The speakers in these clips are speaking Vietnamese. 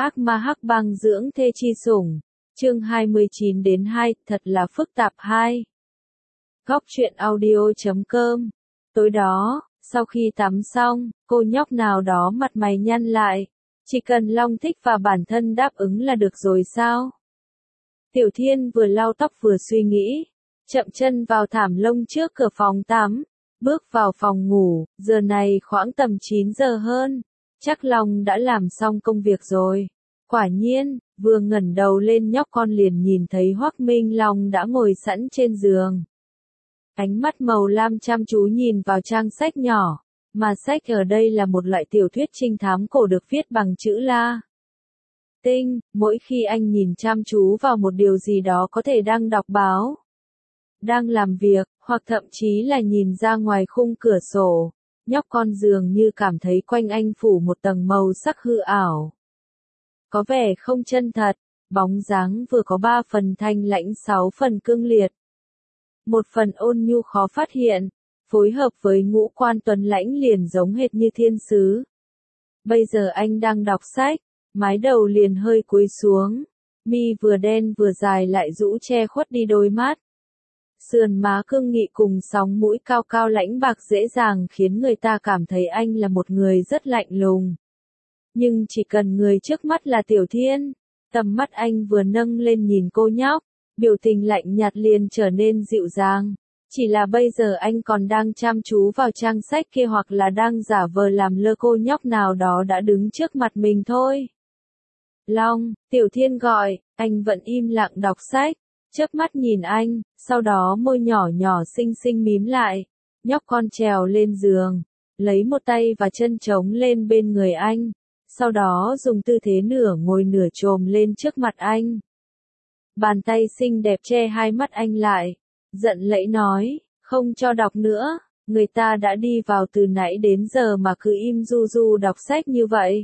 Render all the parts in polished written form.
Ác ma hắc băng dưỡng thê chi sủng. Chương 29-2, thật là phức tạp 2. Góc truyện audio.com. Tối đó, sau khi tắm xong, cô nhóc nào đó mặt mày nhăn lại. Chỉ cần Long thích và bản thân đáp ứng là được rồi sao? Tiểu Thiên vừa lau tóc vừa suy nghĩ. Chậm chân vào thảm lông trước cửa phòng tắm. Bước vào phòng ngủ, giờ này khoảng tầm 9 giờ hơn. Chắc Long đã làm xong công việc rồi. Quả nhiên, vừa ngẩng đầu lên nhóc con liền nhìn thấy Hoắc Minh Long đã ngồi sẵn trên giường. Ánh mắt màu lam chăm chú nhìn vào trang sách nhỏ, mà sách ở đây là một loại tiểu thuyết trinh thám cổ được viết bằng chữ La Tinh. Mỗi khi anh nhìn chăm chú vào một điều gì đó có thể đang đọc báo, đang làm việc, hoặc thậm chí là nhìn ra ngoài khung cửa sổ, nhóc con dường như cảm thấy quanh anh phủ một tầng màu sắc hư ảo. Có vẻ không chân thật, bóng dáng vừa có 3 phần thanh lãnh 6 phần cương liệt. Một phần ôn nhu khó phát hiện, phối hợp với ngũ quan tuấn lãnh liền giống hệt như thiên sứ. Bây giờ anh đang đọc sách, mái đầu liền hơi cúi xuống, mi vừa đen vừa dài lại rũ che khuất đi đôi mắt. Sườn má cương nghị cùng sóng mũi cao cao lãnh bạc dễ dàng khiến người ta cảm thấy anh là một người rất lạnh lùng. Nhưng chỉ cần người trước mắt là Tiểu Thiên, tầm mắt anh vừa nâng lên nhìn cô nhóc, biểu tình lạnh nhạt liền trở nên dịu dàng. Chỉ là bây giờ anh còn đang chăm chú vào trang sách kia hoặc là đang giả vờ làm lơ cô nhóc nào đó đã đứng trước mặt mình thôi. Long, Tiểu Thiên gọi, anh vẫn im lặng đọc sách, chớp mắt nhìn anh, sau đó môi nhỏ nhỏ xinh xinh mím lại. Nhóc con trèo lên giường, lấy một tay và chân trống lên bên người anh. Sau đó dùng tư thế nửa ngồi nửa chồm lên trước mặt anh. Bàn tay xinh đẹp che hai mắt anh lại, giận lẫy nói, không cho đọc nữa, người ta đã đi vào từ nãy đến giờ mà cứ im du du đọc sách như vậy.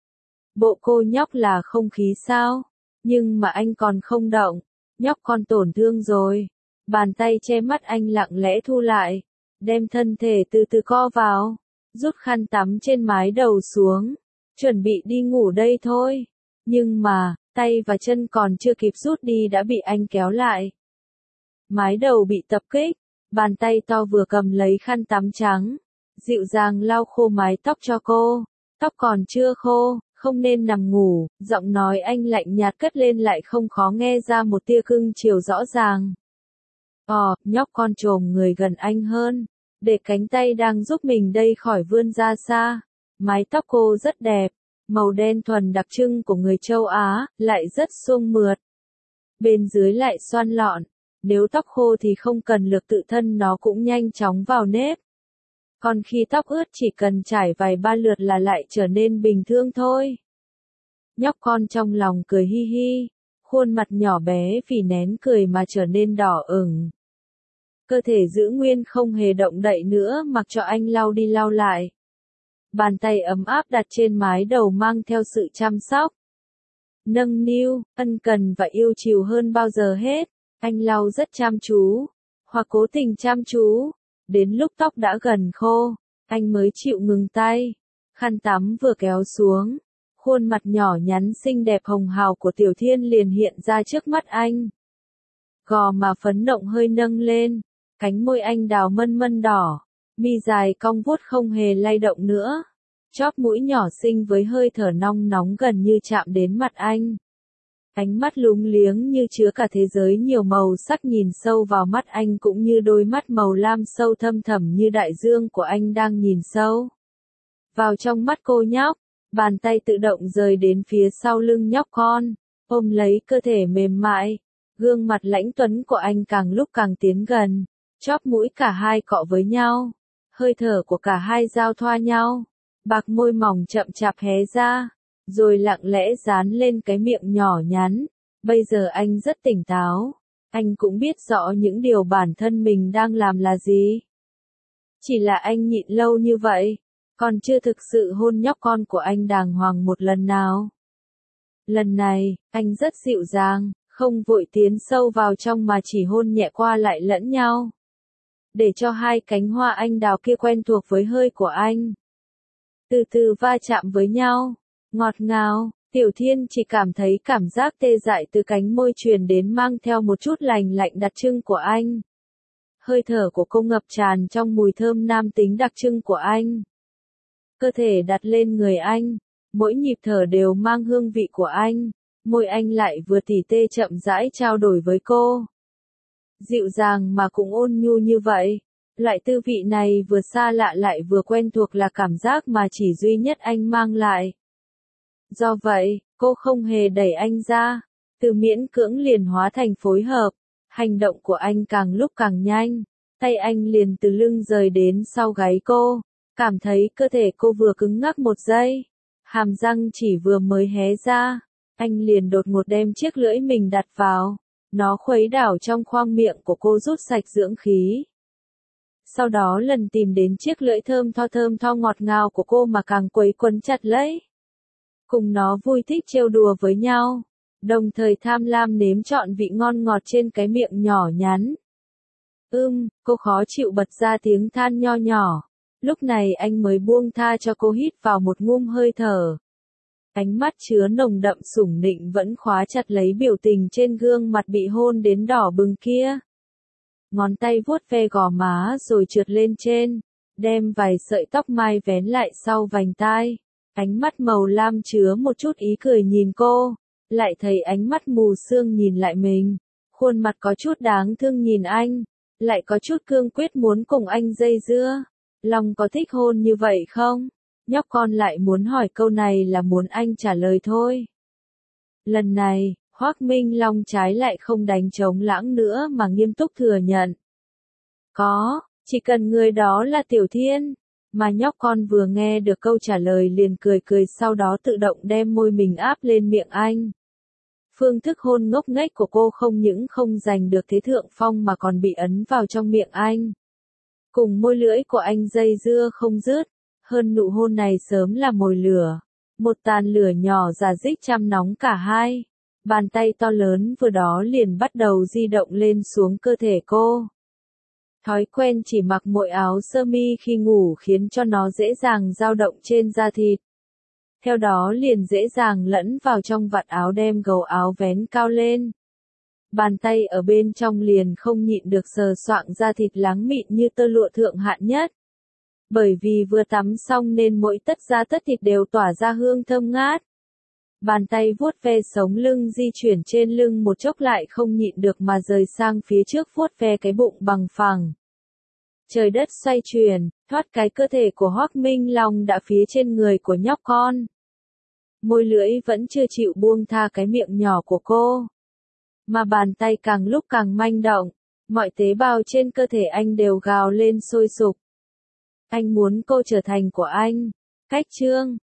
Bộ cô nhóc là không khí sao? Nhưng mà anh còn không động, nhóc con tổn thương rồi. Bàn tay che mắt anh lặng lẽ thu lại, đem thân thể từ từ co vào, rút khăn tắm trên mái đầu xuống. Chuẩn bị đi ngủ đây thôi. Nhưng mà, tay và chân còn chưa kịp rút đi đã bị anh kéo lại. Mái đầu bị tập kích, bàn tay to vừa cầm lấy khăn tắm trắng, dịu dàng lau khô mái tóc cho cô. Tóc còn chưa khô, không nên nằm ngủ, giọng nói anh lạnh nhạt cất lên lại không khó nghe ra một tia cưng chiều rõ ràng. Nhóc con chồm người gần anh hơn, để cánh tay đang giúp mình đây khỏi vươn ra xa. Mái tóc cô rất đẹp, màu đen thuần đặc trưng của người châu Á, lại rất suông mượt. Bên dưới lại xoăn lọn, nếu tóc khô thì không cần lực tự thân nó cũng nhanh chóng vào nếp. Còn khi tóc ướt chỉ cần trải vài ba lượt là lại trở nên bình thường thôi. Nhóc con trong lòng cười hi hi, khuôn mặt nhỏ bé vì nén cười mà trở nên đỏ ửng. Cơ thể giữ nguyên không hề động đậy nữa mặc cho anh lau đi lau lại. Bàn tay ấm áp đặt trên mái đầu mang theo sự chăm sóc, nâng niu, ân cần và yêu chiều hơn bao giờ hết. Anh lau rất chăm chú, hoặc cố tình chăm chú. Đến lúc tóc đã gần khô, anh mới chịu ngừng tay. Khăn tắm vừa kéo xuống, khuôn mặt nhỏ nhắn xinh đẹp hồng hào của Tiểu Thiên liền hiện ra trước mắt anh. Gò má phấn nộng hơi nâng lên, cánh môi anh đào mân mân đỏ. Mi dài cong vuốt không hề lay động nữa. Chóp mũi nhỏ xinh với hơi thở nong nóng gần như chạm đến mặt anh. Ánh mắt lúng liếng như chứa cả thế giới nhiều màu sắc nhìn sâu vào mắt anh cũng như đôi mắt màu lam sâu thâm thẳm như đại dương của anh đang nhìn sâu vào trong mắt cô nhóc. Bàn tay tự động rời đến phía sau lưng nhóc con, ôm lấy cơ thể mềm mại. Gương mặt lãnh tuấn của anh càng lúc càng tiến gần, chóp mũi cả hai cọ với nhau. Hơi thở của cả hai giao thoa nhau, bạc môi mỏng chậm chạp hé ra, rồi lặng lẽ dán lên cái miệng nhỏ nhắn. Bây giờ anh rất tỉnh táo, anh cũng biết rõ những điều bản thân mình đang làm là gì. Chỉ là anh nhịn lâu như vậy, còn chưa thực sự hôn nhóc con của anh đàng hoàng một lần nào. Lần này, anh rất dịu dàng, không vội tiến sâu vào trong mà chỉ hôn nhẹ qua lại lẫn nhau. Để cho hai cánh hoa anh đào kia quen thuộc với hơi của anh. Từ từ va chạm với nhau, ngọt ngào, Tiểu Thiên chỉ cảm thấy cảm giác tê dại từ cánh môi truyền đến mang theo một chút lành lạnh đặc trưng của anh. Hơi thở của cô ngập tràn trong mùi thơm nam tính đặc trưng của anh. Cơ thể đặt lên người anh, mỗi nhịp thở đều mang hương vị của anh, môi anh lại vừa tỉ tê chậm rãi trao đổi với cô. Dịu dàng mà cũng ôn nhu như vậy, loại tư vị này vừa xa lạ lại vừa quen thuộc là cảm giác mà chỉ duy nhất anh mang lại. Do vậy, cô không hề đẩy anh ra, từ miễn cưỡng liền hóa thành phối hợp, hành động của anh càng lúc càng nhanh, tay anh liền từ lưng rời đến sau gáy cô, cảm thấy cơ thể cô vừa cứng ngắc một giây, hàm răng chỉ vừa mới hé ra, anh liền đột ngột đem chiếc lưỡi mình đặt vào, nó khuấy đảo trong khoang miệng của cô rút sạch dưỡng khí. Sau đó lần tìm đến chiếc lưỡi thơm tho ngọt ngào của cô mà càng quấy quấn chặt lấy. Cùng nó vui thích trêu đùa với nhau, đồng thời tham lam nếm trọn vị ngon ngọt trên cái miệng nhỏ nhắn. Cô khó chịu bật ra tiếng than nho nhỏ. Lúc này anh mới buông tha cho cô hít vào một ngụm hơi thở. Ánh mắt chứa nồng đậm sủng nịnh vẫn khóa chặt lấy biểu tình trên gương mặt bị hôn đến đỏ bừng kia. Ngón tay vuốt ve gò má rồi trượt lên trên, đem vài sợi tóc mai vén lại sau vành tai. Ánh mắt màu lam chứa một chút ý cười nhìn cô, lại thấy ánh mắt mù sương nhìn lại mình. Khuôn mặt có chút đáng thương nhìn anh, lại có chút cương quyết muốn cùng anh dây dưa. Long có thích hôn như vậy không? Nhóc con lại muốn hỏi câu này là muốn anh trả lời thôi. Lần này, Hoắc Minh Long trái lại không đánh trống lãng nữa mà nghiêm túc thừa nhận. Có, chỉ cần người đó là Tiểu Thiên. Mà nhóc con vừa nghe được câu trả lời liền cười cười sau đó tự động đem môi mình áp lên miệng anh. Phương thức hôn ngốc nghếch của cô không những không giành được thế thượng phong mà còn bị ấn vào trong miệng anh. Cùng môi lưỡi của anh dây dưa không dứt, hơn nụ hôn này sớm là mồi lửa. Một tàn lửa nhỏ rà rích chăm nóng cả hai. Bàn tay to lớn vừa đó liền bắt đầu di động lên xuống cơ thể cô. Thói quen chỉ mặc mỗi áo sơ mi khi ngủ khiến cho nó dễ dàng dao động trên da thịt. Theo đó liền dễ dàng lẫn vào trong vạt áo đem gầu áo vén cao lên. Bàn tay ở bên trong liền không nhịn được sờ soạng da thịt láng mịn như tơ lụa thượng hạng nhất. Bởi vì vừa tắm xong nên mỗi tấc da tất thịt đều tỏa ra hương thơm ngát. Bàn tay vuốt ve sống lưng di chuyển trên lưng một chốc lại không nhịn được mà rời sang phía trước vuốt ve cái bụng bằng phẳng. Trời đất xoay chuyển, thoát cái cơ thể của Hoắc Minh Long đã phía trên người của nhóc con. Môi lưỡi vẫn chưa chịu buông tha cái miệng nhỏ của cô. Mà bàn tay càng lúc càng manh động, mọi tế bào trên cơ thể anh đều gào lên sôi sục. Anh muốn cô trở thành của anh. Cách chương